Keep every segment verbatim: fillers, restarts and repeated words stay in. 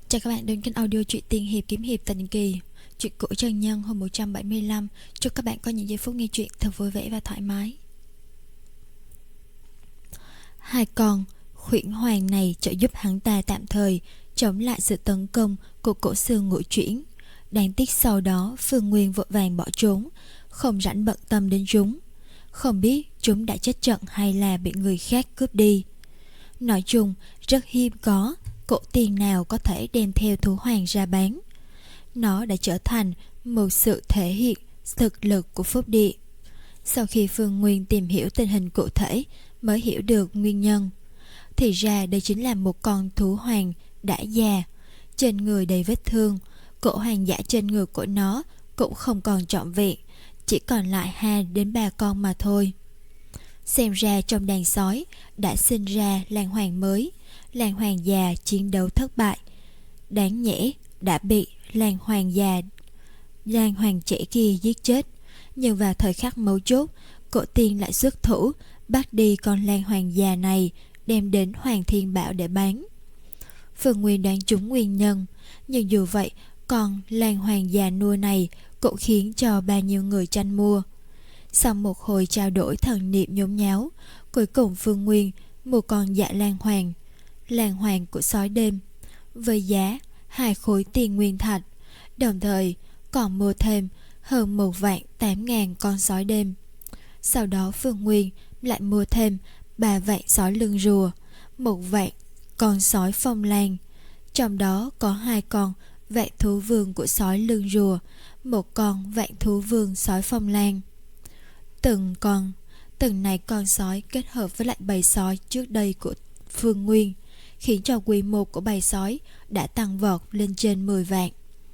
Chào các bạn đến kênh audio truyện tiên hiệp kiếm hiệp tình kỳ. Truyện cổ Trần Nhân hôm một trăm bảy mươi lăm. Chúc các bạn có những giây phút nghe truyện thật vui vẻ và thoải mái. Hai con khuyển hoàng này trợ giúp hắn ta tạm thời chống lại sự tấn công của cổ sư Ngũ Chuyển. Đáng tiếc sau đó Phương Nguyên vội vàng bỏ trốn, không rảnh bận tâm đến chúng. Không biết chúng đã chết trận hay là bị người khác cướp đi. Nói chung rất hiếm có cổ tiền nào có thể đem theo thú hoàng ra bán. Nó đã trở thành một sự thể hiện thực lực của Phúc Địa. Sau khi Phương Nguyên tìm hiểu tình hình cụ thể mới hiểu được nguyên nhân. Thì ra đây chính là một con thú hoàng đã già, trên người đầy vết thương. Cổ hoàng giả trên người của nó cũng không còn trọn vẹn, chỉ còn lại hai đến ba con mà thôi. Xem ra trong đàn sói đã sinh ra làng hoàng mới. Làng hoàng già chiến đấu thất bại, đáng nhẽ đã bị làng hoàng già làng hoàng trẻ kia giết chết. Nhưng vào thời khắc mấu chốt, cổ tiên lại xuất thủ bắt đi con làng hoàng già này, đem đến Hoàng Thiên Bảo để bán. Phương Nguyên đoán trúng nguyên nhân, nhưng dù vậy con làng hoàng già nuôi này cũng khiến cho bao nhiêu người tranh mua. Sau một hồi trao đổi thần niệm nhốn nháo, cuối cùng Phương Nguyên mua con dạ lan hoàng, làng hoàng của sói đêm, với giá hai khối tiền nguyên thạch, đồng thời còn mua thêm hơn một vạn tám ngàn con sói đêm. Sau đó Phương Nguyên lại mua thêm ba vạn sói lưng rùa, một vạn con sói phong lan, trong đó có hai con vạn thú vương của sói lưng rùa, một con vạn thú vương sói phong lan. Từng con từng này con sói kết hợp với lại bầy sói trước đây của Phương Nguyên, khiến cho quy mô của bầy sói đã tăng vọt lên trên mười vạn.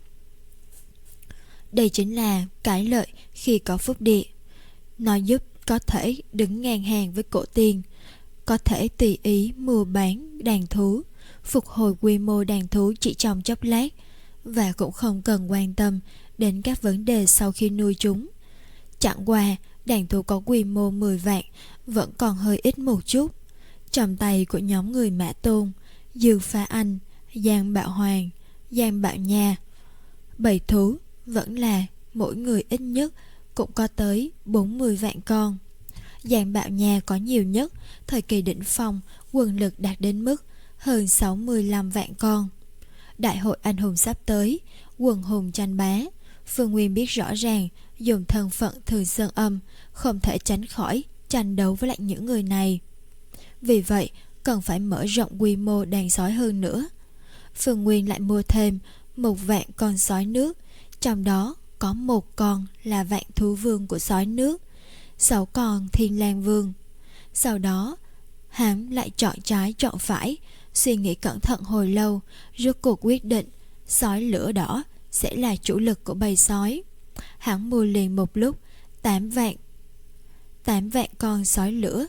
Đây chính là cái lợi khi có Phúc Địa. Nó giúp có thể đứng ngang hàng với cổ tiên, có thể tùy ý mua bán đàn thú, phục hồi quy mô đàn thú chỉ trong chốc lát, và cũng không cần quan tâm đến các vấn đề sau khi nuôi chúng. Chẳng qua đàn thú có quy mô mười vạn vẫn còn hơi ít một chút. Trong tay của nhóm người Mã Tôn, Dương Phá Anh, Giang Bạo Hoàng, Giang Bạo Nha, bầy thú vẫn là mỗi người ít nhất cũng có tới bốn mươi vạn con. Giang Bạo Nha có nhiều nhất, thời kỳ đỉnh phong quân lực đạt đến mức hơn sáu mươi lăm vạn con. Đại hội anh hùng sắp tới, quần hùng tranh bá. Phương Nguyên biết rõ ràng dùng thân phận Thường Sơn Âm không thể tránh khỏi tranh đấu với lại những người này. Vì vậy cần phải mở rộng quy mô đàn sói hơn nữa. Phương Nguyên lại mua thêm một vạn con sói nước, trong đó có một con là vạn thú vương của sói nước, sáu con thiên lang vương. Sau đó hắn lại chọn trái chọn phải, suy nghĩ cẩn thận hồi lâu, rốt cuộc quyết định sói lửa đỏ sẽ là chủ lực của bầy sói. Hắn mua liền một lúc tám vạn tám vạn con sói lửa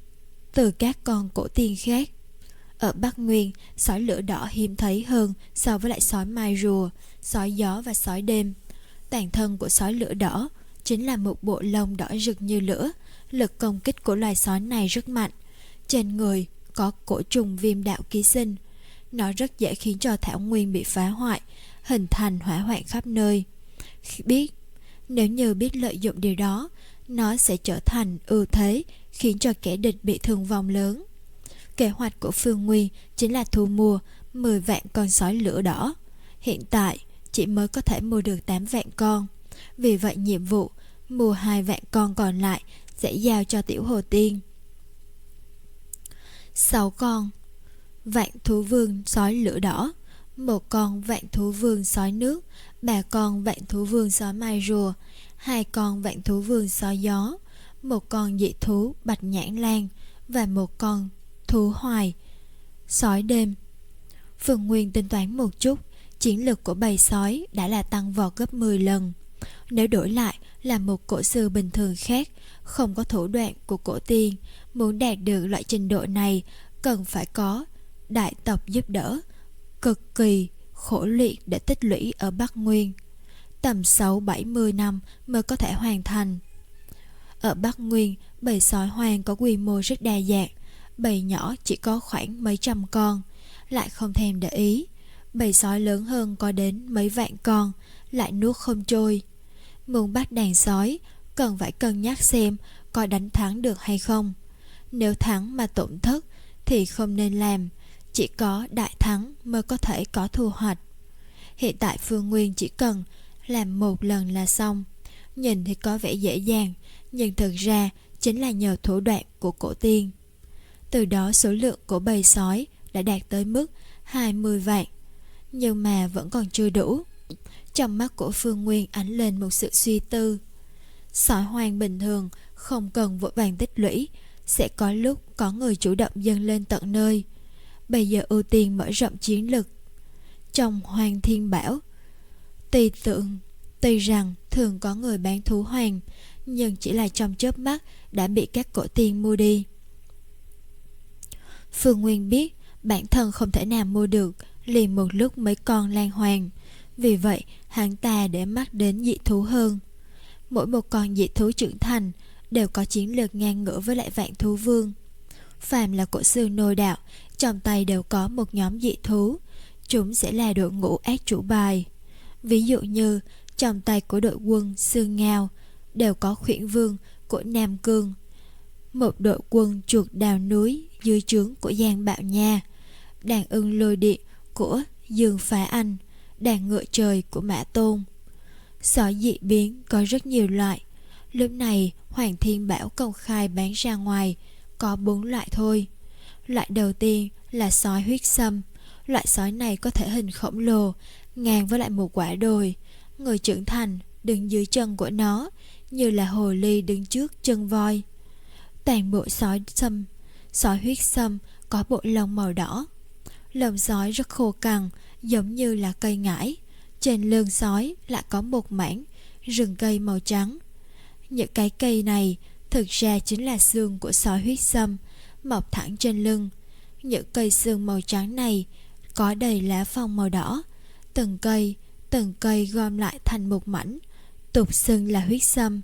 từ các con cổ tiên khác. Ở Bắc Nguyên, sói lửa đỏ hiếm thấy hơn so với lại sói mai rùa, sói gió và sói đêm. Toàn thân của sói lửa đỏ chính là một bộ lông đỏ rực như lửa. Lực công kích của loài sói này rất mạnh. Trên người có cổ trùng viêm đạo ký sinh. Nó rất dễ khiến cho thảo nguyên bị phá hoại, hình thành hỏa hoạn khắp nơi. Biết Nếu như biết lợi dụng điều đó, nó sẽ trở thành ưu thế, khiến cho kẻ địch bị thương vong lớn. Kế hoạch của Phương Nguyên chính là thu mua mười vạn con sói lửa đỏ. Hiện tại chỉ mới có thể mua được tám vạn con. Vì vậy nhiệm vụ mua hai vạn con còn lại sẽ giao cho Tiểu Hồ Tiên. Sáu con vạn thú vương sói lửa đỏ, một con vạn thú vương sói nước, ba con vạn thú vương sói mai rùa, hai con vạn thú vương sói gió, một con dị thú bạch nhãn lan và một con thú hoài sói đêm. Phương Nguyên tính toán một chút, chiến lực của bầy sói đã là tăng vọt gấp mười lần. Nếu đổi lại là một cổ sư bình thường khác, không có thủ đoạn của cổ tiên, muốn đạt được loại trình độ này cần phải có đại tộc giúp đỡ, cực kỳ khổ luyện để tích lũy ở Bắc Nguyên, tầm sáu bảy mươi năm mới có thể hoàn thành. Ở Bắc Nguyên, bầy sói hoang có quy mô rất đa dạng. Bầy nhỏ chỉ có khoảng mấy trăm con, lại không thèm để ý. Bầy sói lớn hơn có đến mấy vạn con, lại nuốt không trôi. Muốn bắt đàn sói, cần phải cân nhắc xem có đánh thắng được hay không. Nếu thắng mà tổn thất thì không nên làm, chỉ có đại thắng mới có thể có thu hoạch. Hiện tại Phương Nguyên chỉ cần làm một lần là xong. Nhìn thì có vẻ dễ dàng, nhưng thực ra chính là nhờ thủ đoạn của cổ tiên. Từ đó số lượng của bầy sói đã đạt tới mức hai mươi vạn. Nhưng mà vẫn còn chưa đủ. Trong mắt của Phương Nguyên ánh lên một sự suy tư. Sói hoang bình thường không cần vội vàng tích lũy, sẽ có lúc có người chủ động dâng lên tận nơi. Bây giờ ưu tiên mở rộng chiến lực. Trong Hoàng Thiên Bảo, Tuy tượng Tuy rằng thường có người bán thú hoang, nhưng chỉ là trong chớp mắt đã bị các cổ tiên mua đi. Phương Nguyên biết bản thân không thể nào mua được liền một lúc mấy con lang hoàng, vì vậy hắn ta để mắt đến dị thú hơn. Mỗi một con dị thú trưởng thành đều có chiến lược ngang ngửa với lại vạn thú vương. Phàm là cổ sư nô đạo, trong tay đều có một nhóm dị thú, chúng sẽ là đội ngũ ác chủ bài. Ví dụ như trong tay của đội quân Sương Ngao đều có khuyển vương của Nam Cương, một đội quân chuột đào núi dưới trướng của Giang Bạo Nha, đàn ưng lôi điện của Dương Phá Anh, đàn ngựa trời của Mã Tôn. Sói dị biến có rất nhiều loại. Lúc này Hoàng Thiên Bảo công khai bán ra ngoài có bốn loại thôi. Loại đầu tiên là sói huyết sâm. Loại sói này có thể hình khổng lồ, ngang với lại một quả đồi. Người trưởng thành đứng dưới chân của nó, như là hồ ly đứng trước chân voi. Toàn bộ sói sâm, sói huyết sâm có bộ lông màu đỏ. Lông sói rất khô cằn, giống như là cây ngải. Trên lưng sói lại có một mảng rừng cây màu trắng. Những cái cây này thực ra chính là xương của sói huyết sâm, mọc thẳng trên lưng. Những cây xương màu trắng này có đầy lá phong màu đỏ. Từng cây, từng cây gom lại thành một mảnh, tục xưng là huyết sâm.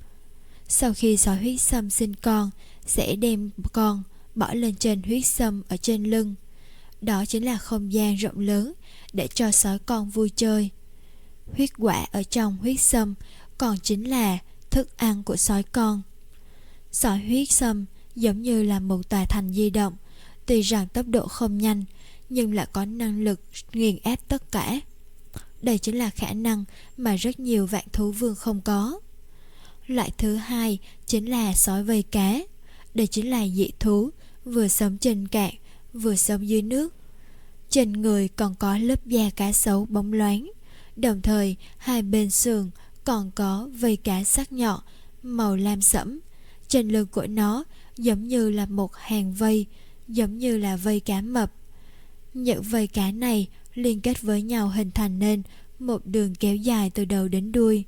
Sau khi sói huyết sâm sinh con, sẽ đem con bỏ lên trên huyết sâm ở trên lưng. Đó chính là không gian rộng lớn để cho sói con vui chơi. Huyết quả ở trong huyết sâm còn chính là thức ăn của sói con. Sói huyết sâm giống như là một tòa thành di động, tuy rằng tốc độ không nhanh nhưng lại có năng lực nghiền ép tất cả. Đây chính là khả năng mà rất nhiều vạn thú vương không có. Loại thứ hai chính là sói vây cá. Đây chính là dị thú vừa sống trên cạn vừa sống dưới nước. Trên người còn có lớp da cá sấu bóng loáng, đồng thời hai bên sườn còn có vây cá sắc nhọn màu lam sẫm. Trên lưng của nó giống như là một hàng vây, giống như là vây cá mập. Những vây cá này liên kết với nhau hình thành nên một đường kéo dài từ đầu đến đuôi.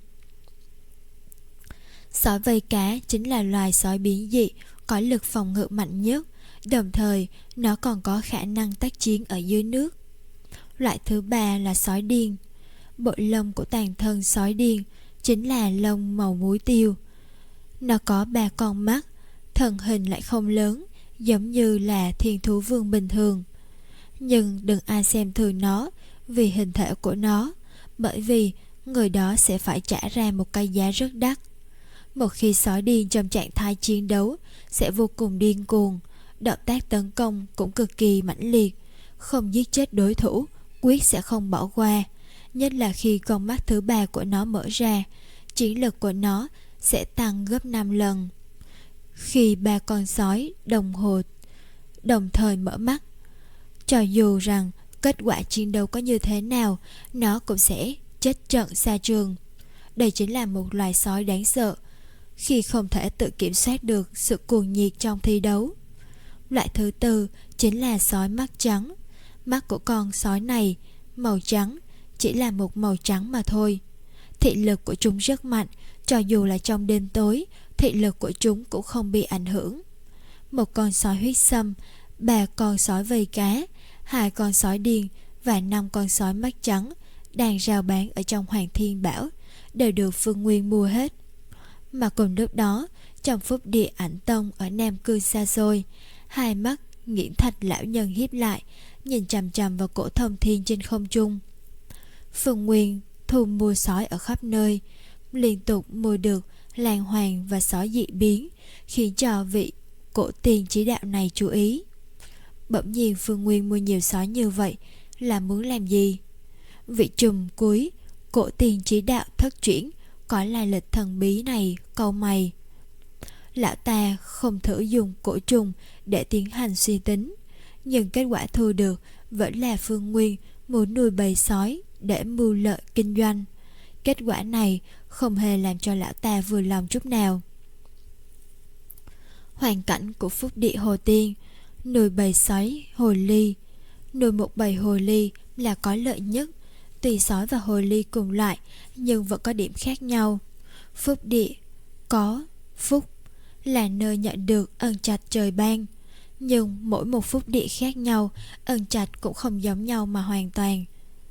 Sói vây cá chính là loài sói biến dị có lực phòng ngự mạnh nhất, đồng thời nó còn có khả năng tác chiến ở dưới nước. Loại thứ ba là sói điên. Bộ lông của toàn thân sói điên chính là lông màu muối tiêu. Nó có ba con mắt, thân hình lại không lớn, giống như là thiên thú vương bình thường. Nhưng đừng ai xem thường nó vì hình thể của nó, bởi vì người đó sẽ phải trả ra một cái giá rất đắt. Một khi sói điên trong trạng thái chiến đấu sẽ vô cùng điên cuồng, động tác tấn công cũng cực kỳ mãnh liệt, không giết chết đối thủ quyết sẽ không bỏ qua. Nhất là khi con mắt thứ ba của nó mở ra, chiến lực của nó sẽ tăng gấp năm lần. Khi ba con sói đồng hồ đồng thời mở mắt, cho dù rằng kết quả chiến đấu có như thế nào, nó cũng sẽ chết trận xa trường. Đây chính là một loài sói đáng sợ, khi không thể tự kiểm soát được sự cuồng nhiệt trong thi đấu. Loại thứ tư chính là sói mắt trắng. Mắt của con sói này màu trắng, chỉ là một màu trắng mà thôi. Thị lực của chúng rất mạnh, cho dù là trong đêm tối, thị lực của chúng cũng không bị ảnh hưởng. Một con sói huyết sâm, ba con sói vây cá, hai con sói điên và năm con sói mắt trắng đang rao bán ở trong Hoàng Thiên Bảo đều được Phương Nguyên mua hết. Mà cùng lúc đó, trong phúc địa Ảnh Tông ở Nam Cương xa xôi, hai mắt nghiễn thạch lão nhân hiếp lại, nhìn chằm chằm vào cổ thông thiên trên không trung. Phương Nguyên thu mua sói ở khắp nơi, liên tục mua được làng hoàng và sói dị biến, khiến cho vị cổ tiền chỉ đạo này chú ý. Bỗng nhiên Phương Nguyên mua nhiều sói như vậy là muốn làm gì? Vị trùm cuối cổ tiền chỉ đạo thất chuyển có lai lịch thần bí này cau mày. Lão ta không thử dùng cổ trùng để tiến hành suy tính, nhưng kết quả thu được vẫn là Phương Nguyên muốn nuôi bầy sói để mưu lợi kinh doanh. Kết quả này không hề làm cho lão ta vừa lòng chút nào. Hoàn cảnh của Phúc Địa Hồ Tiên: nuôi bầy sói hồ ly. Nuôi một bầy hồ ly là có lợi nhất. Tuy sói và hồ ly cùng loại nhưng vẫn có điểm khác nhau. Phúc Địa có phúc là nơi nhận được ân trạch trời ban, nhưng mỗi một phúc địa khác nhau, ân trạch cũng không giống nhau mà hoàn toàn.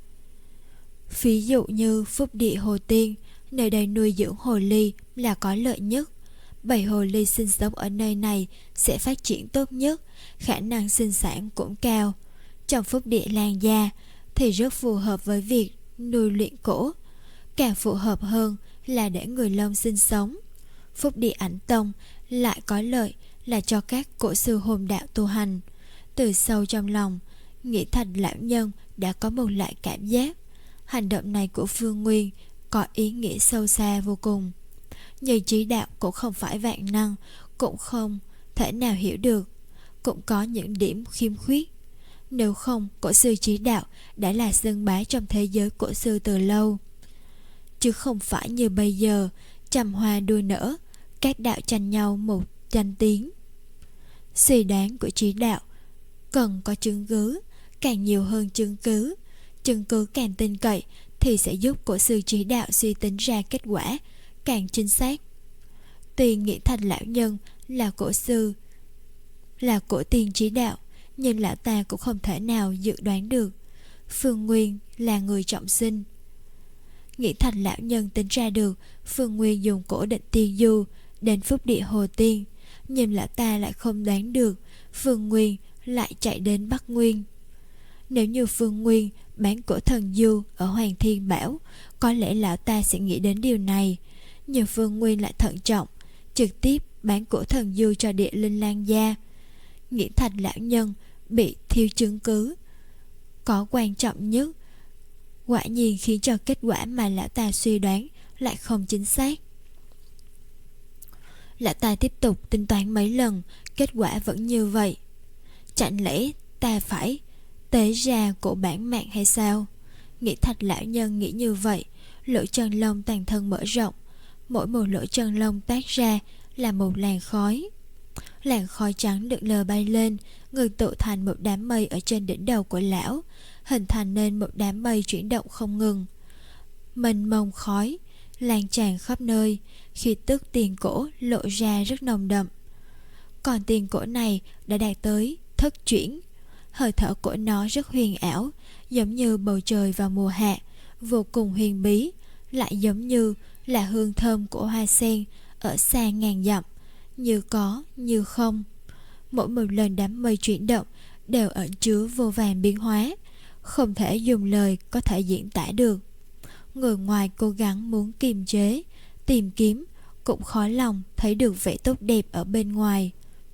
Ví dụ như Phúc Địa Hồ Tiên, nơi đây nuôi dưỡng hồ ly là có lợi nhất. Bầy hồ ly sinh sống ở nơi này sẽ phát triển tốt nhất, khả năng sinh sản cũng cao. Trong Phúc Địa Lan Gia thì rất phù hợp với việc nuôi luyện cổ, càng phù hợp hơn là để người Long sinh sống. Phúc Địa Ảnh Tông lại có lợi là cho các cổ sư hồn đạo tu hành. Từ sâu trong lòng, Nghĩ Thành lão nhân đã có một loại cảm giác hành động này của Phương Nguyên có ý nghĩa sâu xa vô cùng. Nhưng trí đạo cũng không phải vạn năng, cũng không thể nào hiểu được, cũng có những điểm khiếm khuyết. Nếu không, cổ sư trí đạo đã là xưng bá trong thế giới cổ sư từ lâu, chứ không phải như bây giờ trăm hoa đua nở, các đạo tranh nhau một danh tiếng. Suy đoán của trí đạo cần có chứng cứ, càng nhiều hơn chứng cứ. Chứng cứ càng tin cậy thì sẽ giúp cổ sư trí đạo suy tính ra kết quả càng chính xác. Tuy Nghĩ Thành lão nhân là cổ sư, là cổ tiên trí đạo, nhưng lão ta cũng không thể nào dự đoán được Phương Nguyên là người trọng sinh. Nghĩ Thành lão nhân tính ra được Phương Nguyên dùng cổ định tiên du đến Phúc Địa Hồ Tiên, nhưng lão ta lại không đoán được Phương Nguyên lại chạy đến Bắc Nguyên. Nếu như Phương Nguyên bán cổ thần du ở Hoàng Thiên Bảo, có lẽ lão ta sẽ nghĩ đến điều này. Nhưng Phương Nguyên lại thận trọng, trực tiếp bán cổ thần du cho Địa Linh Lan Gia. Nghĩ Thành lão nhân bị thiếu chứng cứ có quan trọng nhất, quả nhiên khiến cho kết quả mà lão ta suy đoán lại không chính xác. Lão ta tiếp tục tính toán mấy lần, kết quả vẫn như vậy. Chẳng lẽ ta phải tế ra cổ bản mạng hay sao? Nghĩ Thạch lão nhân nghĩ như vậy, lỗ chân lông toàn thân mở rộng, mỗi một lỗ chân lông toát ra là một làn khói. Làn khói trắng được lờ bay lên, ngừng tụ thành một đám mây ở trên đỉnh đầu của lão, hình thành nên một đám mây chuyển động không ngừng. Mênh mông khói lan tràn khắp nơi, khi tức tiền cổ lộ ra rất nồng đậm. Còn tiền cổ này đã đạt tới thất chuyển. Hơi thở của nó rất huyền ảo, giống như bầu trời vào mùa hạ, vô cùng huyền bí, lại giống như là hương thơm của hoa sen ở xa ngàn dặm, như có như không. Mỗi một lần đám mây chuyển động đều ẩn chứa vô vàn biến hóa, không thể dùng lời có thể diễn tả được. Người ngoài cố gắng muốn kiềm chế, tìm kiếm, cũng khó lòng thấy được vẻ tốt đẹp ở bên ngoài.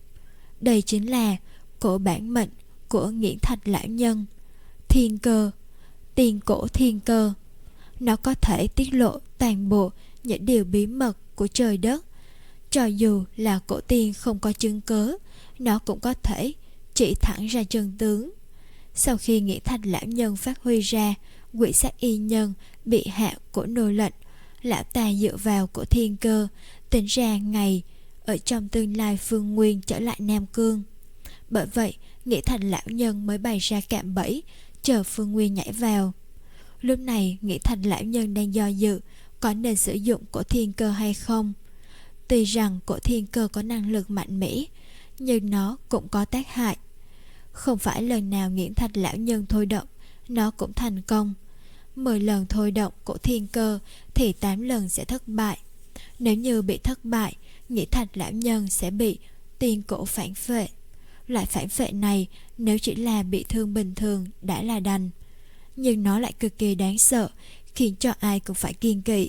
Đây chính là cổ bản mệnh của Nghiễn Thạch lão nhân, thiên cơ, tiền cổ thiên cơ. Nó có thể tiết lộ toàn bộ những điều bí mật của trời đất. Cho dù là cổ tiên không có chứng cớ, nó cũng có thể chỉ thẳng ra chân tướng. Sau khi Nghiễn Thạch lão nhân phát huy ra quỷ sát y nhân bị hạ của nô lệnh, lão ta dựa vào cổ thiên cơ tính ra ngày ở trong tương lai Phương Nguyên trở lại Nam Cương. Bởi vậy Nghĩ Thành lão nhân mới bày ra cạm bẫy chờ Phương Nguyên nhảy vào. Lúc này Nghĩ Thành lão nhân đang do dự có nên sử dụng cổ thiên cơ hay không. Tuy rằng cổ thiên cơ có năng lực mạnh mẽ, nhưng nó cũng có tác hại. Không phải lần nào Nghiễn Thạch lão nhân thôi động nó cũng thành công. Mười lần thôi động cổ thiên cơ thì tám lần sẽ thất bại. Nếu như bị thất bại, Nghĩ Thạch lão nhân sẽ bị tiên cổ phản phệ. Loại phản phệ này nếu chỉ là bị thương bình thường đã là đành, nhưng nó lại cực kỳ đáng sợ, khiến cho ai cũng phải kiêng kỵ.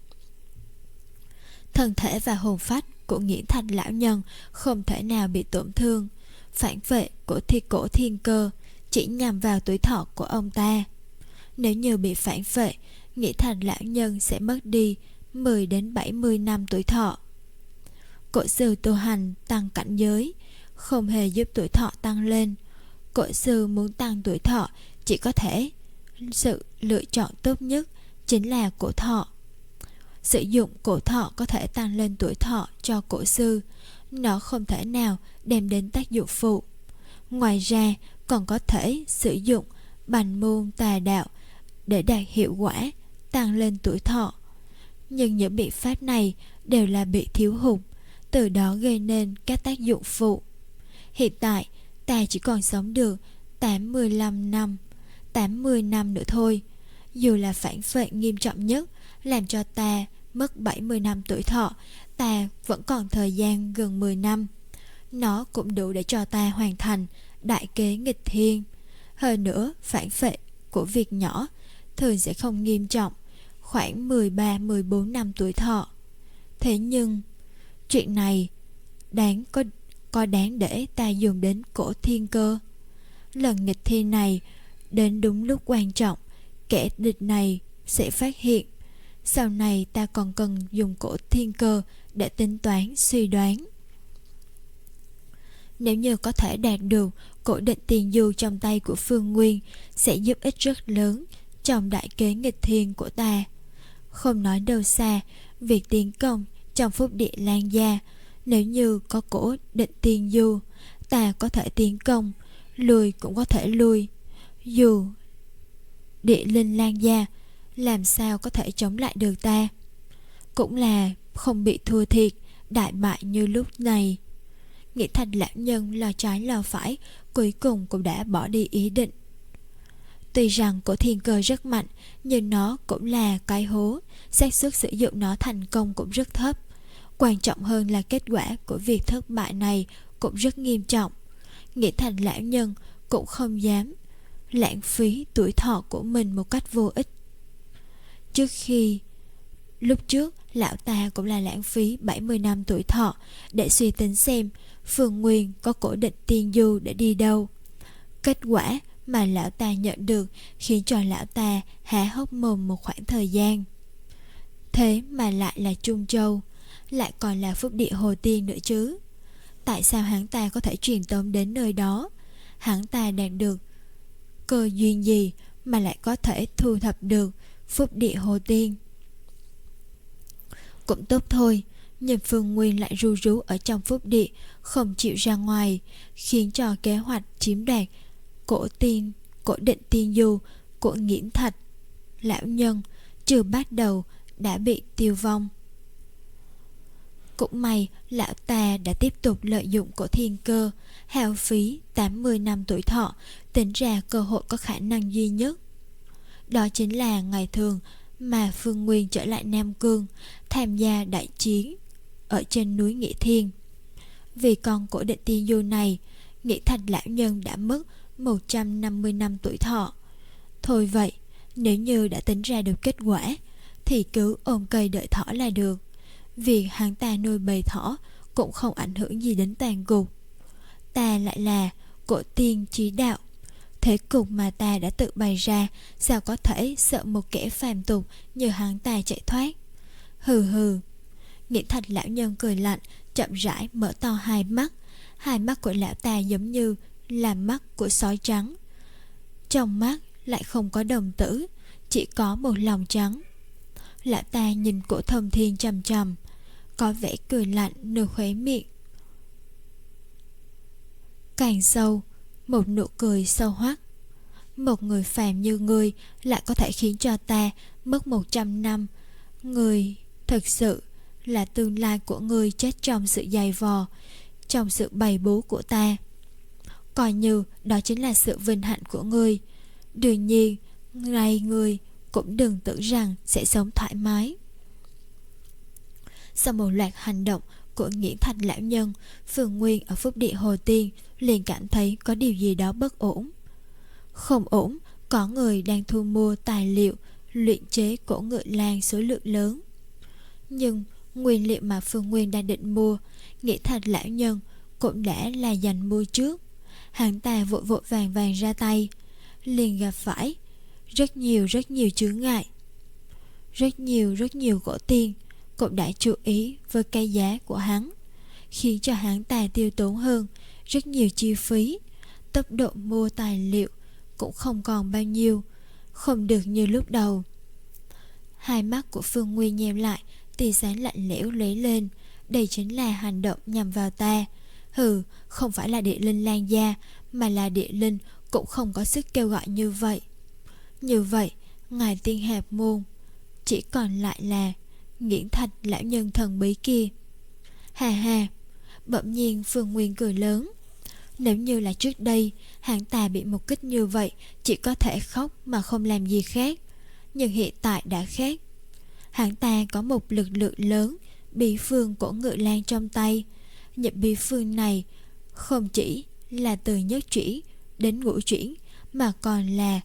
Thân thể và hồn phách của Nghiễn Thạch lão nhân không thể nào bị tổn thương. Phản vệ của thi cổ thiên cơ chỉ nhằm vào tuổi thọ của ông ta. Nếu như bị phản vệ, Nghiễn Thạch lão nhân sẽ mất đi mười đến bảy mươi năm tuổi thọ. Cổ sư tu hành tăng cảnh giới không hề giúp tuổi thọ tăng lên. Cổ sư muốn tăng tuổi thọ chỉ có thể sự lựa chọn tốt nhất chính là cổ thọ. Sử dụng cổ thọ có thể tăng lên tuổi thọ cho cổ sư, nó không thể nào đem đến tác dụng phụ. Ngoài ra còn có thể sử dụng bành môn tà đạo để đạt hiệu quả tăng lên tuổi thọ. Nhưng những biện pháp này đều là bị thiếu hụt, từ đó gây nên các tác dụng phụ. Hiện tại ta chỉ còn sống được tám mươi lăm năm, tám mươi năm nữa thôi. Dù là phản vệ nghiêm trọng nhất làm cho ta mất bảy mươi năm tuổi thọ, ta vẫn còn thời gian gần mười năm. Nó cũng đủ để cho ta hoàn thành đại kế nghịch thiên. Hơn nữa, phản vệ của việc nhỏ thường sẽ không nghiêm trọng, khoảng mười ba mười bốn năm tuổi thọ. Thế nhưng chuyện này đáng có, có đáng để ta dùng đến cổ thiên cơ? Lần nghịch thiên này đến đúng lúc quan trọng, kẻ địch này sẽ phát hiện. Sau này ta còn cần dùng cổ thiên cơ để tính toán suy đoán. Nếu như có thể đạt được cổ định tiền du trong tay của Phương Nguyên, sẽ giúp ích rất lớn trong đại kế nghịch thiên của ta. Không nói đâu xa, việc tiến công trong phúc địa Lan Gia, nếu như có cổ định tiền du, ta có thể tiến công, lùi cũng có thể lui. Dù địa linh Lan Gia làm sao có thể chống lại được ta, cũng là không bị thua thiệt đại bại như lúc này. Nghĩ Thạch lão nhân lo trái lo phải, cuối cùng cũng đã bỏ đi ý định. Tuy rằng cổ thiên cơ rất mạnh, nhưng nó cũng là cái hố, xác suất sử dụng nó thành công cũng rất thấp. Quan trọng hơn là kết quả của việc thất bại này cũng rất nghiêm trọng. Nghĩ Thạch lão nhân cũng không dám lãng phí tuổi thọ của mình một cách vô ích. Trước khi Lúc trước lão ta cũng là lãng phí bảy mươi năm tuổi thọ để suy tính xem Phương Nguyên có cổ định tiên du để đi đâu. Kết quả mà lão ta nhận được khiến cho lão ta há hốc mồm một khoảng thời gian. Thế mà lại là Trung Châu, lại còn là phúc địa Hồ Tiên nữa chứ. Tại sao hắn ta có thể truyền tống đến nơi đó? Hắn ta đạt được cơ duyên gì mà lại có thể thu thập được phúc địa Hồ Tiên? Cũng tốt thôi, nhưng Phương Nguyên lại ru rú ở trong phúc địa, không chịu ra ngoài, khiến cho kế hoạch chiếm đoạt cổ tiên, cổ định tiên du của Nghiễn Thạch lão nhân chưa bắt đầu đã bị tiêu vong. Cũng may lão ta đã tiếp tục lợi dụng cổ thiên cơ, hao phí tám mươi năm tuổi thọ, tính ra cơ hội có khả năng duy nhất. Đó chính là ngày thường mà Phương Nguyên trở lại Nam Cương, tham gia đại chiến ở trên núi Nghĩa Thiên. Vì con cổ định tiên du này, Nghĩa Thạch lão nhân đã mất một trăm năm mươi năm tuổi thọ. Thôi vậy, nếu như đã tính ra được kết quả, thì cứ ôm cây đợi thỏ là được. Việc hắn ta nuôi bầy thỏ cũng không ảnh hưởng gì đến tàn cục. Ta lại là cổ tiên chí đạo, thế cục mà ta đã tự bày ra, sao có thể sợ một kẻ phàm tục như hắn ta chạy thoát? Hừ hừ. Nghĩa Thạch lão nhân cười lạnh, chậm rãi mở to hai mắt. Hai mắt của lão ta giống như là mắt của sói trắng. Trong mắt lại không có đồng tử, chỉ có một lòng trắng. Lão ta nhìn cổ Thông Thiên chằm chằm, có vẻ cười lạnh nửa khóe miệng càng sâu, một nụ cười sâu hoắt. Một người phàm như ngươi lại có thể khiến cho ta mất một trăm năm. Ngươi thực sự là tương lai của ngươi chết trong sự dày vò, trong sự bày bố của ta. Coi như đó chính là sự vinh hạnh của ngươi. Đương nhiên, ngay ngươi cũng đừng tưởng rằng sẽ sống thoải mái. Sau một loạt hành động của Nghiễn Thạch lão nhân, Phương Nguyên ở phúc địa Hồ Tiên liền cảm thấy có điều gì đó bất ổn. Không ổn, có người đang thu mua tài liệu luyện chế cổ ngựa lang số lượng lớn. Nhưng nguyên liệu mà Phương Nguyên đang định mua, Nghiễn Thạch lão nhân cũng đã là dành mua trước. Hắn ta vội vội vàng vàng ra tay, liền gặp phải rất nhiều rất nhiều chướng ngại. Rất nhiều rất nhiều cổ tiên cũng đã chú ý với cái giá của hắn, khiến cho hắn ta tiêu tốn hơn rất nhiều chi phí. Tốc độ mua tài liệu cũng không còn bao nhiêu, không được như lúc đầu. Hai mắt của Phương Nguyên nheo lại, tia sáng lạnh lẽo lóe lên. Đây chính là hành động nhằm vào ta. Hừ, không phải là địa linh Lan gia, mà là địa linh cũng không có sức kêu gọi như vậy. Như vậy, ngài tiên hạp môn chỉ còn lại là Nghiễn Thạch lão nhân thần bí kia. Hà hà, bỗng nhiên Phương Nguyên cười lớn. Nếu như là trước đây, hắn ta bị một kích như vậy chỉ có thể khóc mà không làm gì khác. Nhưng hiện tại đã khác. Hắn ta có một lực lượng lớn, bí phương cổ ngựa lang trong tay. Những bí phương này không chỉ là từ nhất chuyển đến ngũ chuyển, mà còn là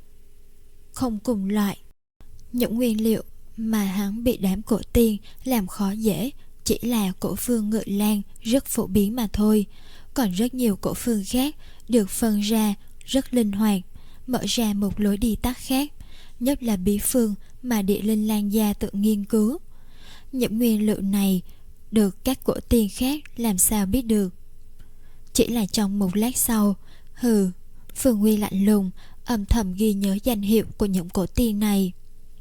không cùng loại. Những nguyên liệu mà hắn bị đám cổ tiên làm khó dễ chỉ là cổ phương ngựa lang rất phổ biến mà thôi. Còn rất nhiều cổ phương khác được phân ra rất linh hoạt, mở ra một lối đi tắt khác. Nhất là bí phương mà địa linh Lan gia tự nghiên cứu. Những nguyên liệu này được các cổ tiên khác làm sao biết được. Chỉ là trong một lát sau, hừ, Phương Nguyên lạnh lùng âm thầm ghi nhớ danh hiệu của những cổ tiên này.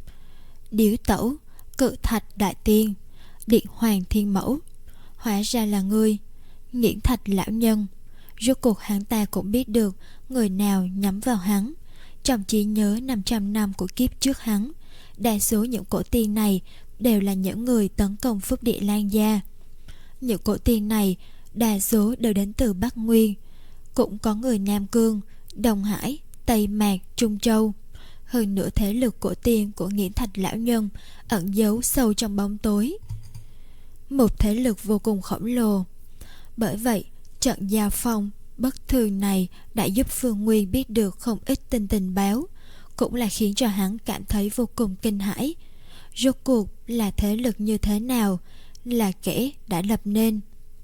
Điếu Tẩu, Cự Thạch đại tiên, Điện Hoàng thiên mẫu. Hóa ra là ngươi, Nghiễn Thạch lão nhân. Rốt cuộc hắn ta cũng biết được người nào nhắm vào hắn. Trong trí nhớ năm trăm năm của kiếp trước hắn, đa số những cổ tiên này đều là những người tấn công phúc địa Lan gia. Những cổ tiên này đa số đều đến từ Bắc Nguyên, cũng có người Nam Cương, Đông Hải, Tây Mạc, Trung Châu. Hơn nữa thế lực cổ tiên của Nghiễn Thạch lão nhân ẩn giấu sâu trong bóng tối, một thế lực vô cùng khổng lồ. Bởi vậy trận giao phong bất thường này đã giúp Phương Nguyên biết được không ít tin tình báo, cũng là khiến cho hắn cảm thấy vô cùng kinh hãi. Rốt cuộc là thế lực như thế nào, là kẻ đã lập nên.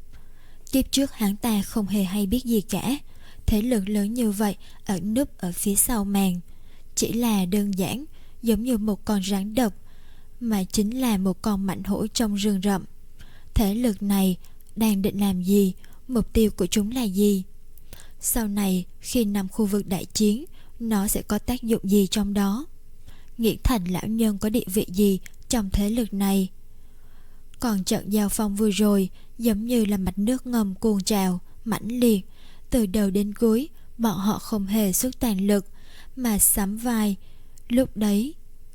Kiếp trước hắn ta không hề hay biết gì cả. Thế lực lớn như vậy ẩn núp ở phía sau màn, chỉ là đơn giản giống như một con rắn độc, mà chính là một con mãnh hổ trong rừng rậm. Thế lực này đang định làm gì? Mục tiêu của chúng là gì? Sau này khi nằm khu vực đại chiến, nó sẽ có tác dụng gì trong đó? Nghiễn Thành lão nhân có địa vị gì trong thế lực này? Còn trận giao phong vừa rồi giống như là mạch nước ngầm cuồn trào mãnh liệt. Từ đầu đến cuối bọn họ không hề xuất toàn lực, mà sắm vai. Lúc đấy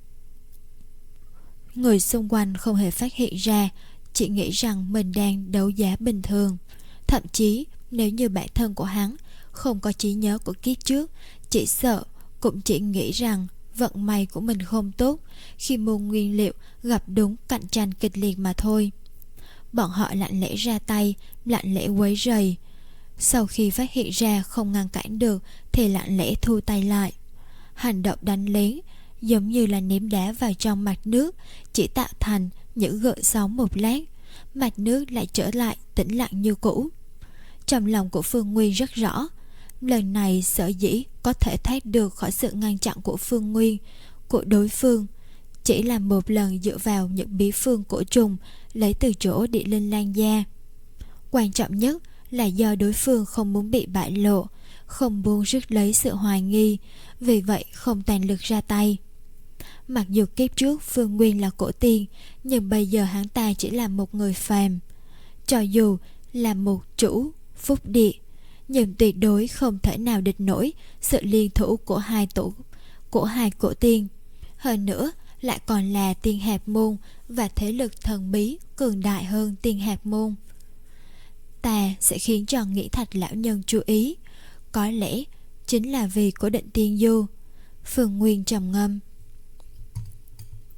người xung quanh không hề phát hiện ra, chỉ nghĩ rằng mình đang đấu giá bình thường. Thậm chí nếu như bản thân của hắn không có trí nhớ của kiếp trước, chỉ sợ cũng chỉ nghĩ rằng vận may của mình không tốt khi mua nguyên liệu gặp đúng cạnh tranh kịch liệt mà thôi. Bọn họ lặng lẽ ra tay, lặng lẽ quấy rầy. Sau khi phát hiện ra không ngăn cản được thì lặng lẽ thu tay lại. Hành động đánh lén giống như là ném đá vào trong mặt nước, chỉ tạo thành những gợn sóng một lát, mặt nước lại trở lại tĩnh lặng như cũ. Trong lòng của Phương Nguyên rất rõ, lần này sở dĩ có thể thoát được khỏi sự ngăn chặn của Phương Nguyên, của đối phương, chỉ là một lần dựa vào những bí phương cổ trùng lấy từ chỗ địa linh Lan gia. Quan trọng nhất là do đối phương không muốn bị bại lộ, không muốn rước lấy sự hoài nghi, vì vậy không toàn lực ra tay. Mặc dù kiếp trước Phương Nguyên là cổ tiên, nhưng bây giờ hắn ta chỉ là một người phàm. Cho dù là một chủ phúc địa, nhưng tuyệt đối không thể nào địch nổi sự liên thủ của hai tổ của hai cổ tiên. Hơn nữa lại còn là tiên hạt môn và thế lực thần bí cường đại hơn tiên hạt môn. Ta sẽ khiến cho Nghiễn Thạch lão nhân chú ý, có lẽ chính là vì cổ định tiên du. Phương Nguyên trầm ngâm.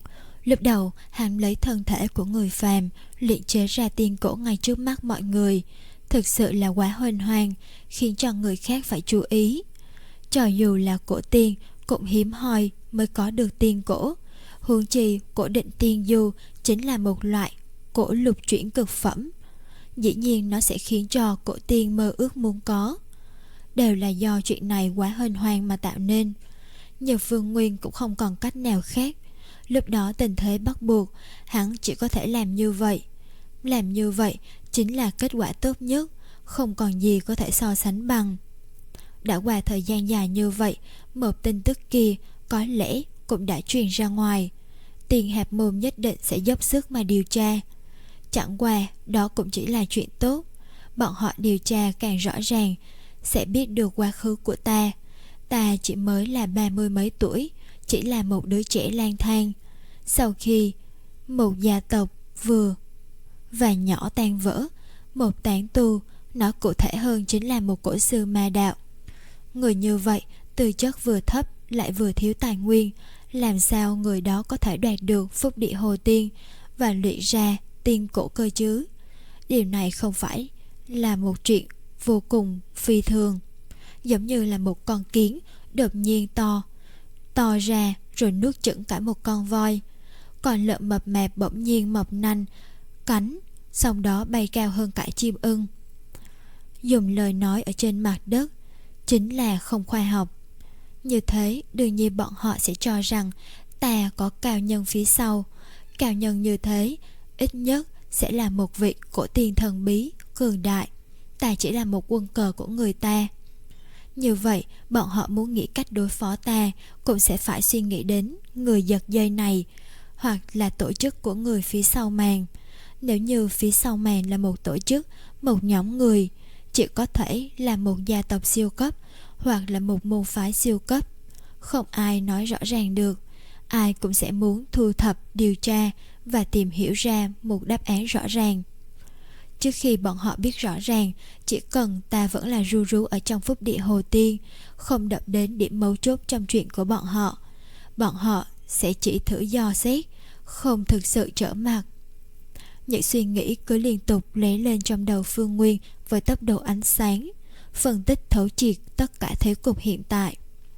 Lúc đầu hắn lấy thân thể của người phàm luyện chế ra tiên cổ ngay trước mắt mọi người, thực sự là quá huênh hoang, khiến cho người khác phải chú ý. Cho dù là cổ tiên cũng hiếm hoi mới có được tiên cổ, huống chi cổ định tiên du chính là một loại cổ lục chuyển cực phẩm, dĩ nhiên nó sẽ khiến cho cổ tiên mơ ước muốn có. Đều là do chuyện này quá huênh hoang mà tạo nên. Nhưng Phương Nguyên cũng không còn cách nào khác. Lúc đó tình thế bắt buộc, hắn chỉ có thể làm như vậy. Làm như vậy chính là kết quả tốt nhất, không còn gì có thể so sánh bằng. Đã qua thời gian dài như vậy, một tin tức kia có lẽ cũng đã truyền ra ngoài. Tiền Hạp Môn nhất định sẽ dốc sức mà điều tra. Chẳng qua đó cũng chỉ là chuyện tốt. Bọn họ điều tra càng rõ ràng, sẽ biết được quá khứ của ta. Ta chỉ mới là ba mươi mấy tuổi, chỉ là một đứa trẻ lang thang. Sau khi một gia tộc vừa và nhỏ tan vỡ, một tán tu, nói cụ thể hơn chính là một cổ sư ma đạo. Người như vậy, tư chất vừa thấp lại vừa thiếu tài nguyên, làm sao người đó có thể đoạt được phúc địa hồ tiên và luyện ra tiên cổ cơ chứ? Điều này không phải là một chuyện vô cùng phi thường, giống như là một con kiến đột nhiên to to ra rồi nuốt chửng cả một con voi. Còn lợn mập mạp bỗng nhiên mọc nanh cánh, sau đó bay cao hơn cả chim ưng. Dùng lời nói ở trên mặt đất chính là không khoa học. Như thế đương nhiên bọn họ sẽ cho rằng ta có cao nhân phía sau. Cao nhân như thế ít nhất sẽ là một vị cổ tiên thần bí cường đại, ta chỉ là một quân cờ của người ta. Như vậy bọn họ muốn nghĩ cách đối phó ta cũng sẽ phải suy nghĩ đến người giật dây này, hoặc là tổ chức của người phía sau màn. Nếu như phía sau màn là một tổ chức, một nhóm người, chỉ có thể là một gia tộc siêu cấp hoặc là một môn phái siêu cấp. Không ai nói rõ ràng được. Ai cũng sẽ muốn thu thập, điều tra và tìm hiểu ra một đáp án rõ ràng. Trước khi bọn họ biết rõ ràng, chỉ cần ta vẫn là ru rú ở trong phúc địa hồ tiên, không động đến điểm mấu chốt trong chuyện của bọn họ, bọn họ sẽ chỉ thử dò xét, không thực sự trở mặt. Những suy nghĩ cứ liên tục lóe lên trong đầu Phương Nguyên với tốc độ ánh sáng, phân tích thấu triệt tất cả thế cục hiện tại.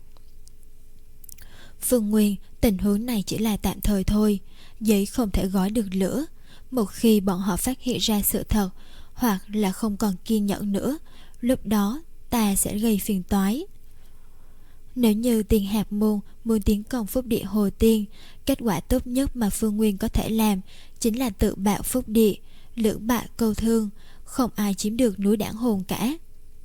Phương Nguyên, tình huống này chỉ là tạm thời thôi, giấy không thể gói được lửa. Một khi bọn họ phát hiện ra sự thật, hoặc là không còn kiên nhẫn nữa, lúc đó ta sẽ gây phiền toái. Nếu như Tiền Hạp Môn muốn tiến công phúc địa hồ tiên, kết quả tốt nhất mà Phương Nguyên có thể làm chính là tự bạo phúc địa, lưỡng bại câu thương, không ai chiếm được núi Đảng Hồn cả.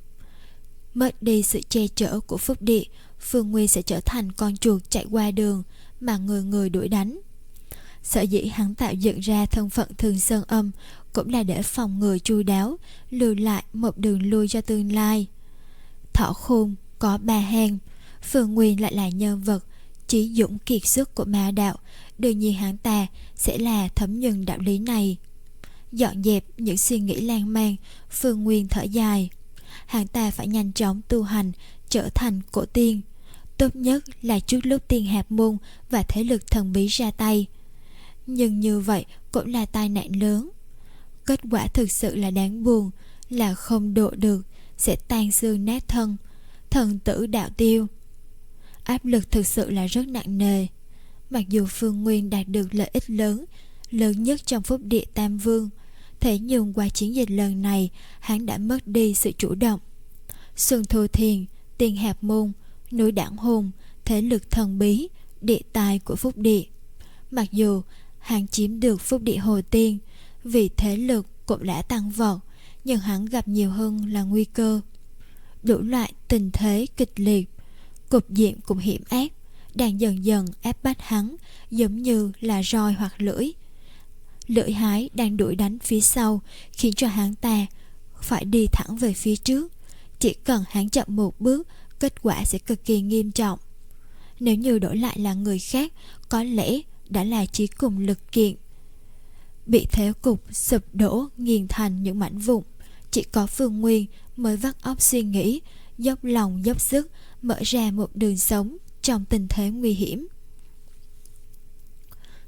Mất đi sự che chở của phúc địa, Phương Nguyên sẽ trở thành con chuột chạy qua đường mà người người đuổi đánh. Sở dĩ hắn tạo dựng ra thân phận Thường Sơn Âm cũng là để phòng ngừa chu đáo, lưu lại một đường lui cho tương lai. Thỏ khôn có ba hang, Phương Nguyên lại là nhân vật trí dũng kiệt xuất của ma đạo, đương nhiên hắn ta sẽ là thấm nhuần đạo lý này. Dọn dẹp những suy nghĩ lan man, Phương Nguyên thở dài. Hắn ta phải nhanh chóng tu hành, trở thành cổ tiên. Tốt nhất là trước lúc Tiền Hạp Môn và thế lực thần bí ra tay. Nhưng như vậy cũng là tai nạn lớn. Kết quả thực sự là đáng buồn, là không độ được, sẽ tan xương nát thân, thần tử đạo tiêu. Áp lực thực sự là rất nặng nề. Mặc dù Phương Nguyên đạt được lợi ích lớn, lớn nhất trong phúc địa Tam Vương, thế nhưng qua chiến dịch lần này, hắn đã mất đi sự chủ động. Xuân Thu Thiền, Tiền Hạp Môn, núi Đảng Hồn, thế lực thần bí, địa tài của phúc địa. Mặc dù hắn chiếm được phúc địa hồ tiên, vì thế lực cũng đã tăng vọt, nhưng hắn gặp nhiều hơn là nguy cơ. Đủ loại tình thế kịch liệt, cục diện cũng hiểm ác, đang dần dần áp bách hắn, giống như là roi hoặc lưỡi. Lưỡi hái đang đuổi đánh phía sau, khiến cho hắn ta phải đi thẳng về phía trước. Chỉ cần hắn chậm một bước, kết quả sẽ cực kỳ nghiêm trọng. Nếu như đổi lại là người khác, có lẽ đã là chí cùng lực kiện, bị thế cục sụp đổ nghiền thành những mảnh vụn. Chỉ có Phương Nguyên mới vắt óc suy nghĩ, dốc lòng dốc sức mở ra một đường sống trong tình thế nguy hiểm.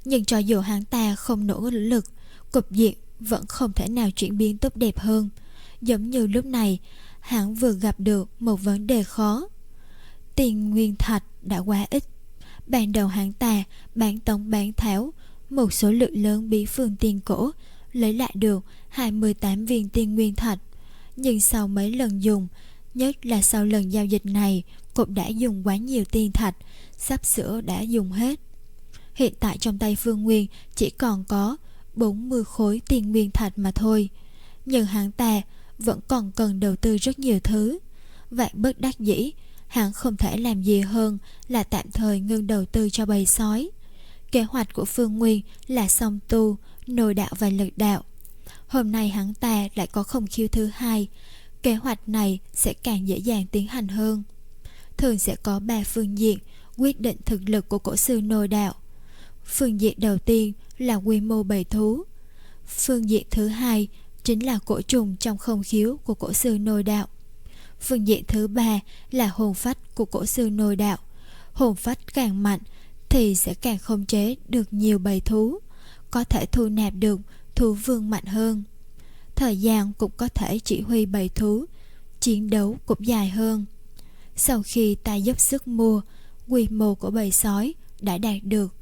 Nhưng cho dù hắn ta không nỗ lực, cục diện vẫn không thể nào chuyển biến tốt đẹp hơn. Giống như lúc này, hắn vừa gặp được một vấn đề khó. Tiền nguyên thạch đã quá ít. Ban đầu hắn ta bán tống bán tháo một số lượng lớn bí phương tiền cổ, lấy lại được hai mươi tám viên tiền nguyên thạch. Nhưng sau mấy lần dùng, nhất là sau lần giao dịch này, cũng đã dùng quá nhiều tiền thạch, sắp sửa đã dùng hết. Hiện tại trong tay Phương Nguyên chỉ còn có bốn mươi khối tiền nguyên thạch mà thôi. Nhưng hắn ta vẫn còn cần đầu tư rất nhiều thứ. Vạn bất đắc dĩ, hắn không thể làm gì hơn là tạm thời ngưng đầu tư cho bầy sói. Kế hoạch của Phương Nguyên là song tu, nội đạo và lực đạo. Hôm nay hắn ta lại có không khiêu thứ hai. Kế hoạch này sẽ càng dễ dàng tiến hành hơn. Thường sẽ có ba phương diện quyết định thực lực của cổ sư nội đạo. Phương diện đầu tiên là quy mô bầy thú. Phương diện thứ hai chính là cổ trùng trong không khiếu của cổ sư nội đạo. Phương diện thứ ba là hồn phách của cổ sư nội đạo. Hồn phách càng mạnh thì sẽ càng khống chế được nhiều bầy thú, có thể thu nạp được thú vương mạnh hơn. Thời gian cũng có thể chỉ huy bầy thú, chiến đấu cũng dài hơn. Sau khi ta dốc sức mua, quy mô của bầy sói đã đạt được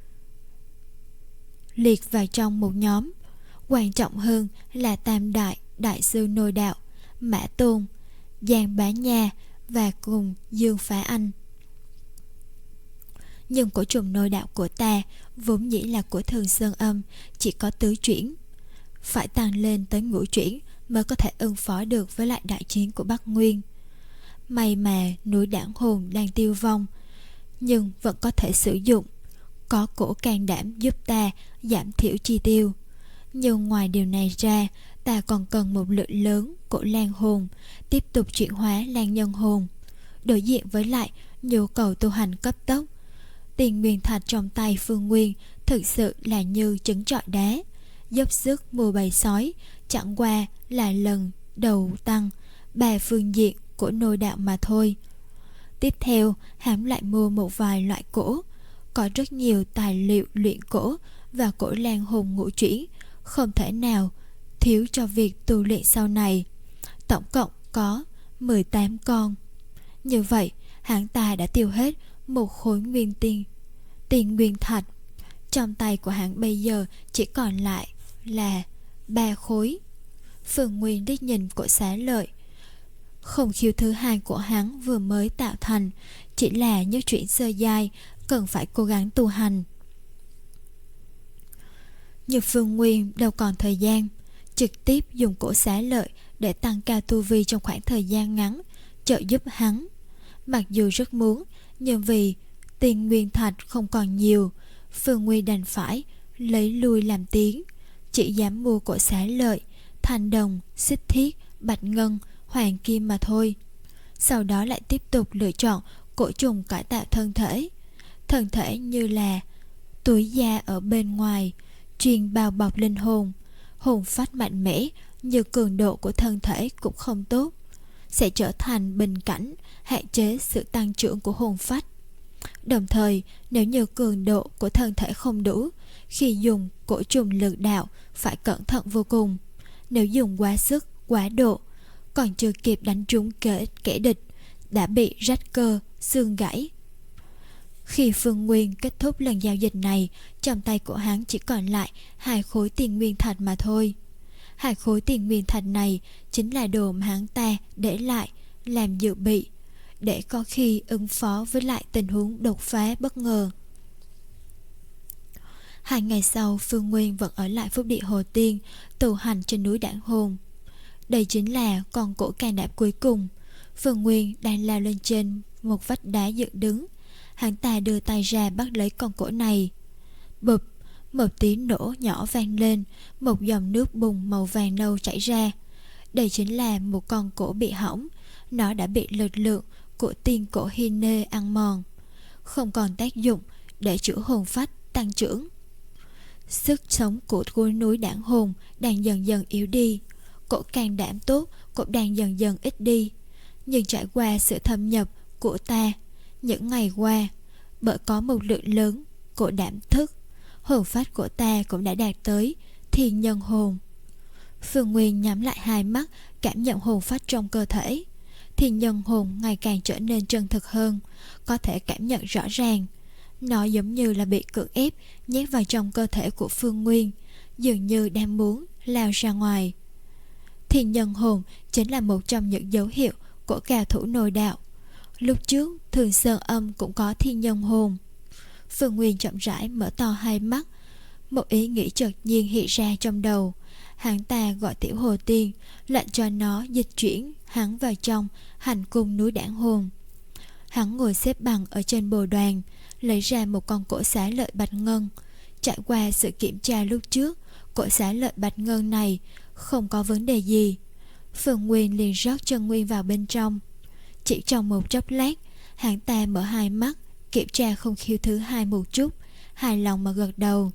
liệt vào trong một nhóm. Quan trọng hơn là tam đại đại sư nội đạo Mã Tôn, Giang Bá Nha và cùng Dương Phá Anh. Nhưng cổ trùng nội đạo của ta vốn dĩ là của Thường Sơn Âm, chỉ có tứ chuyển, phải tăng lên tới ngũ chuyển mới có thể ứng phó được với lại đại chiến của Bắc Nguyên. May mà núi Đảng Hồn đang tiêu vong, nhưng vẫn có thể sử dụng. Có cổ can đảm giúp ta giảm thiểu chi tiêu. Nhưng ngoài điều này ra, ta còn cần một lượng lớn cổ lan hồn, tiếp tục chuyển hóa lan nhân hồn. Đối diện với lại nhu cầu tu hành cấp tốc, tiền nguyên thạch trong tay Phương Nguyên thực sự là như trứng trọi đá. Dốc sức mua bầy sói chẳng qua là lần đầu tăng ba phương diện của nội đạo mà thôi. Tiếp theo, hắn lại mua một vài loại cổ. Có rất nhiều tài liệu luyện cổ và cổ lan hồn ngũ chuyển, không thể nào thiếu cho việc tu luyện sau này. Tổng cộng có mười tám con. Như vậy, hắn ta đã tiêu hết một khối nguyên tiền tiền nguyên thạch. Trong tay của hắn bây giờ chỉ còn lại là ba khối. Phương Nguyên đích nhìn cổ xá lợi. Không khiêu thứ hai của hắn vừa mới tạo thành, chỉ là nhất chuyển sơ giai, cần phải cố gắng tu hành. Nhưng Phương Nguyên đâu còn thời gian trực tiếp dùng cổ xá lợi để tăng cao tu vi trong khoảng thời gian ngắn, trợ giúp hắn. Mặc dù rất muốn, nhưng vì tiền nguyên thạch không còn nhiều, Phương Nguyên đành phải lấy lui làm tiếng, chỉ dám mua cổ xá lợi, thanh đồng, xích thiết, bạch ngân, hoàng kim mà thôi. Sau đó lại tiếp tục lựa chọn cổ trùng cải tạo thân thể. Thân thể như là túi da ở bên ngoài, truyền bao bọc linh hồn. Hồn phách mạnh mẽ, nhưng cường độ của thân thể cũng không tốt, sẽ trở thành bình cảnh hạn chế sự tăng trưởng của hồn phách. Đồng thời, nếu như cường độ của thân thể không đủ, khi dùng cổ trùng lực đạo phải cẩn thận vô cùng. Nếu dùng quá sức, quá độ, còn chưa kịp đánh trúng kẻ, kẻ địch, đã bị rách cơ, xương gãy. Khi Phương Nguyên kết thúc lần giao dịch này, trong tay của hắn chỉ còn lại hai khối tiền nguyên thạch mà thôi. Hai khối tiền nguyên thạch này chính là đồ mà hắn ta để lại làm dự bị, để có khi ứng phó với lại tình huống đột phá bất ngờ. Hai ngày sau, Phương Nguyên vẫn ở lại Phúc Địa Hồ Tiên, tu hành trên núi Đảng Hồn. Đây chính là con cổ can đảm cuối cùng. Phương Nguyên đang lao lên trên một vách đá dựng đứng. Hắn ta đưa tay ra bắt lấy con cổ này. Bụp, một tiếng nổ nhỏ vang lên, một dòng nước bùn màu vàng nâu chảy ra. Đây chính là một con cổ bị hỏng. Nó đã bị lực lượng của tiên cổ hy nê ăn mòn, không còn tác dụng để chữa hồn phách tăng trưởng. Sức sống của ngôi núi Đảng Hồn đang dần dần yếu đi. Cổ can đảm tốt cũng đang dần dần ít đi. Nhưng trải qua sự thâm nhập của ta những ngày qua, bởi có một lượng lớn cổ đảm thức, hồn phách của ta cũng đã đạt tới thiên nhân hồn. Phương Nguyên nhắm lại hai mắt, cảm nhận hồn phách trong cơ thể. Thiên nhân hồn ngày càng trở nên chân thực hơn, có thể cảm nhận rõ ràng. Nó giống như là bị cưỡng ép nhét vào trong cơ thể của Phương Nguyên, dường như đang muốn lao ra ngoài. Thiên nhân hồn chính là một trong những dấu hiệu của cao thủ nội đạo. Lúc trước Thường Sơn Âm cũng có thiên nhân hồn. Phương Nguyên chậm rãi mở to hai mắt. Một ý nghĩ chợt nhiên hiện ra trong đầu. Hắn ta gọi Tiểu Hồ Tiên, lệnh cho nó dịch chuyển hắn vào trong hành cung núi Đản Hồn. Hắn ngồi xếp bằng ở trên bồ đoàn, lấy ra một con cổ xá lợi bạch ngân. Trải qua sự kiểm tra lúc trước, cổ xá lợi bạch ngân này không có vấn đề gì. Phương Nguyên liền rót chân nguyên vào bên trong. Chỉ trong một chốc lát, hắn ta mở hai mắt, kiểm tra không khiếu thứ hai một chút, hài lòng mà gật đầu.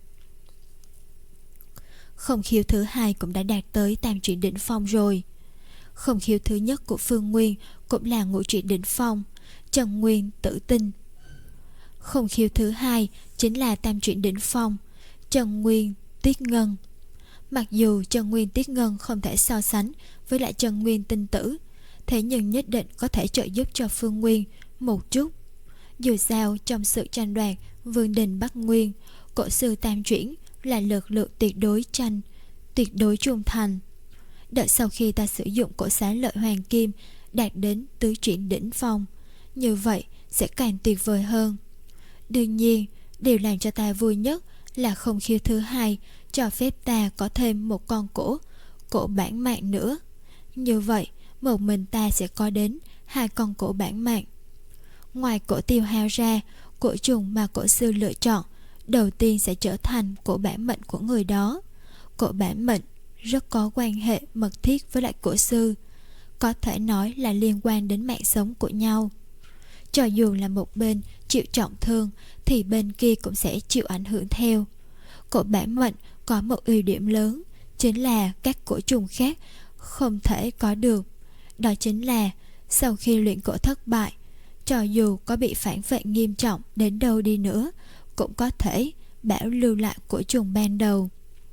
Không khiếu thứ hai cũng đã đạt tới tam chuyển đỉnh phong rồi. Không khiếu thứ nhất của Phương Nguyên cũng là ngũ chuyển đỉnh phong, chân nguyên tử tinh. Không khiếu thứ hai chính là tam chuyển đỉnh phong, chân nguyên tiết ngân. Mặc dù chân nguyên tiết ngân không thể so sánh với lại chân nguyên tinh tử, thế nhưng nhất định có thể trợ giúp cho Phương Nguyên một chút. Dù sao trong sự tranh đoạt Vương Đình Bắc Nguyên, cổ sư tam chuyển là lực lượng tuyệt đối tranh, tuyệt đối trung thành. Đợi sau khi ta sử dụng cổ xá lợi hoàng kim đạt đến tứ chuyển đỉnh phong, như vậy sẽ càng tuyệt vời hơn. Đương nhiên, điều làm cho ta vui nhất là không khiếu thứ hai cho phép ta có thêm một con cổ, cổ bản mạng nữa. Như vậy, một mình ta sẽ có đến hai con cổ bản mạng. Ngoài cổ tiêu hao ra, cổ trùng mà cổ sư lựa chọn đầu tiên sẽ trở thành cổ bản mệnh của người đó. Cổ bản mệnh rất có quan hệ mật thiết với lại cổ sư, có thể nói là liên quan đến mạng sống của nhau. Cho dù là một bên chịu trọng thương thì bên kia cũng sẽ chịu ảnh hưởng theo. Cổ bản mệnh có một ưu điểm lớn, chính là các cổ trùng khác không thể có được. Đó chính là sau khi luyện cổ thất bại, cho dù có bị phản vệ nghiêm trọng đến đâu đi nữa, cũng có thể bảo lưu lại cổ trùng ban đầu.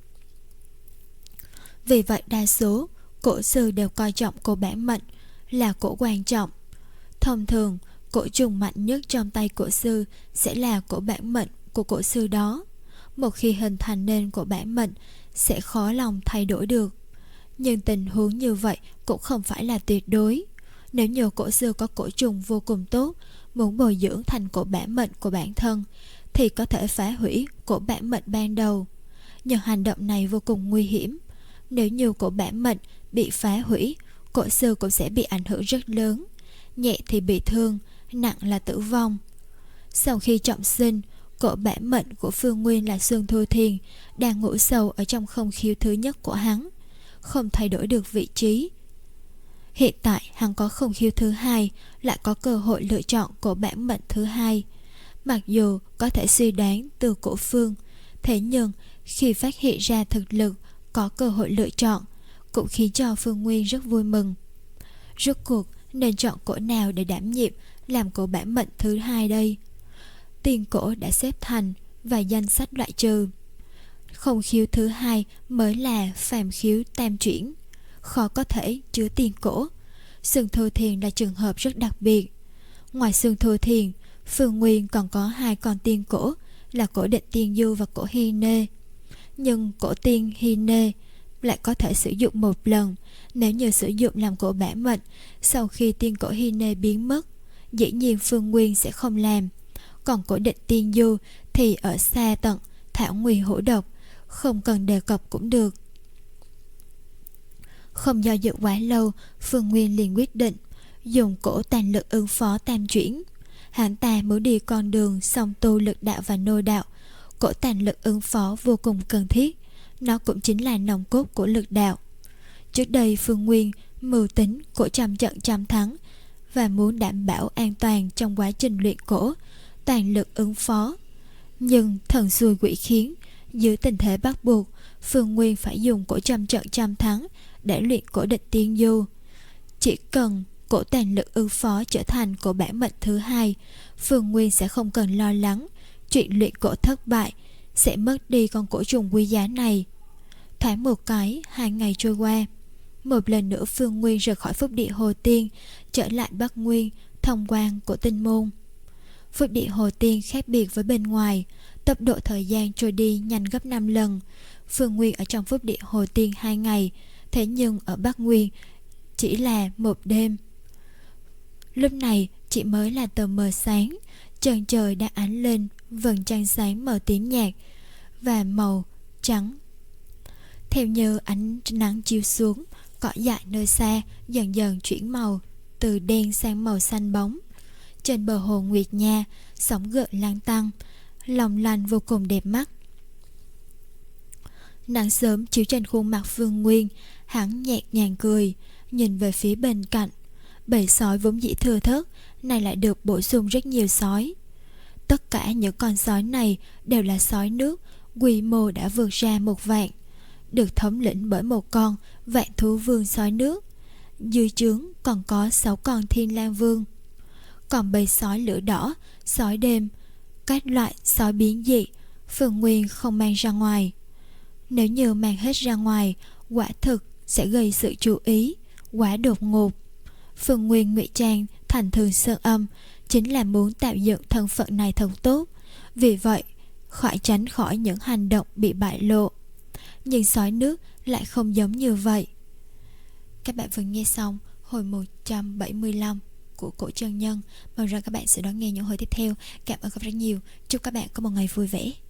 Vì vậy đa số cổ sư đều coi trọng cổ bản mệnh là cổ quan trọng. Thông thường, cổ trùng mạnh nhất trong tay cổ sư sẽ là cổ bản mệnh của cổ sư đó. Một khi hình thành nên cổ bản mệnh sẽ khó lòng thay đổi được. Nhưng tình huống như vậy cũng không phải là tuyệt đối. Nếu như cổ sư có cổ trùng vô cùng tốt, muốn bồi dưỡng thành cổ bản mệnh của bản thân, thì có thể phá hủy cổ bản mệnh ban đầu. Nhưng hành động này vô cùng nguy hiểm. Nếu như cổ bản mệnh bị phá hủy, cổ sư cũng sẽ bị ảnh hưởng rất lớn. Nhẹ thì bị thương, nặng là tử vong. Sau khi trọng sinh, cổ bản mệnh của Phương Nguyên là Xuân Thu Thiền đang ngủ sâu ở trong không khiếu thứ nhất của hắn, không thay đổi được vị trí. Hiện tại hắn có không khiếu thứ hai, lại có cơ hội lựa chọn cổ bản mệnh thứ hai. Mặc dù có thể suy đoán từ cổ phương, thế nhưng khi phát hiện ra thực lực có cơ hội lựa chọn, cũng khiến cho Phương Nguyên rất vui mừng. Rốt cuộc nên chọn cổ nào để đảm nhiệm làm cổ bản mệnh thứ hai đây? Tiền cổ đã xếp thành và danh sách loại trừ. Không khiếu thứ hai mới là phàm khiếu tam chuyển, khó có thể chứa tiền cổ. Xuân Thu Thiền là trường hợp rất đặc biệt. Ngoài Xuân Thu Thiền, Phương Nguyên còn có hai con tiên cổ là cổ Định Tiên Du và cổ Hy Nê. Nhưng cổ tiên Hy Nê lại có thể sử dụng một lần. Nếu như sử dụng làm cổ bản mệnh, sau khi tiên cổ Hy Nê biến mất, dĩ nhiên Phương Nguyên sẽ không làm. Còn cổ Định Tiên Du thì ở xa tận thảo nguyên hổ độc, không cần đề cập cũng được. Không do dự quá lâu, Phương Nguyên liền quyết định dùng cổ tàn lực ứng phó tam chuyển. Hắn ta muốn đi con đường song tu lực đạo và nô đạo. Cổ tàn lực ứng phó vô cùng cần thiết. Nó cũng chính là nòng cốt của lực đạo. Trước đây Phương Nguyên mưu tính cổ trăm trận trăm thắng và muốn đảm bảo an toàn trong quá trình luyện cổ tàn lực ứng phó. Nhưng thần xui quỷ khiến, dưới tình thế bắt buộc, Phương Nguyên phải dùng cổ trăm trận trăm thắng để luyện cổ Định Tiên Du. Chỉ cần cổ tàn lực ứng phó trở thành cổ bản mệnh thứ hai, Phương Nguyên sẽ không cần lo lắng chuyện luyện cổ thất bại, sẽ mất đi con cổ trùng quý giá này. Thoáng một cái, hai ngày trôi qua. Một lần nữa Phương Nguyên rời khỏi phúc địa Hồ Tiên, trở lại Bắc Nguyên, thông quan của tinh môn. Phúc địa Hồ Tiên khác biệt với bên ngoài, tốc độ thời gian trôi đi nhanh gấp năm lần. Phương Nguyên ở trong phúc địa Hồ Tiên hai ngày, thế nhưng ở Bắc Nguyên chỉ là một đêm. Lúc này chỉ mới là tờ mờ sáng, trần trời đã ánh lên vầng trăng sáng màu tím nhạt và màu trắng. Theo như ánh nắng chiếu xuống, cỏ dại nơi xa dần dần chuyển màu từ đen sang màu xanh bóng. Trên bờ hồ Nguyệt Nha, sóng gợn lan tăng, long lanh vô cùng đẹp mắt. Nắng sớm chiếu trên khuôn mặt Phương Nguyên, hắn nhẹ nhàng cười, nhìn về phía bên cạnh. Bầy sói vốn dĩ thưa thớt, này lại được bổ sung rất nhiều sói. Tất cả những con sói này đều là sói nước, quy mô đã vượt ra một vạn, được thống lĩnh bởi một con vạn thú vương sói nước. Dưới trướng còn có sáu con thiên lang vương. Còn bầy sói lửa đỏ, sói đêm, các loại sói biến dị, Phương Nguyên không mang ra ngoài. Nếu như mang hết ra ngoài, quả thực sẽ gây sự chú ý, quá đột ngột. Phương Nguyên ngụy trang thành Thường Sơn Âm chính là muốn tạo dựng thân phận này thật tốt, vì vậy khỏi tránh khỏi những hành động bị bại lộ. Nhưng sói nước lại không giống như vậy. Các bạn vừa nghe xong hồi một trăm bảy mươi lăm của Cổ Chân Nhân. Mong rằng các bạn sẽ đón nghe những hồi tiếp theo. Cảm ơn các bạn rất nhiều. Chúc các bạn có một ngày vui vẻ.